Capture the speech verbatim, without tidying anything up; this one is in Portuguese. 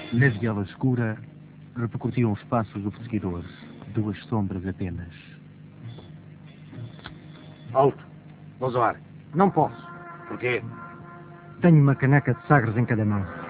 Na viela escura, repercutiam os passos do perseguidor. Duas sombras apenas. Alto. Vou zoar. Não posso. Porquê? Tenho uma caneca de sagres em cada mão.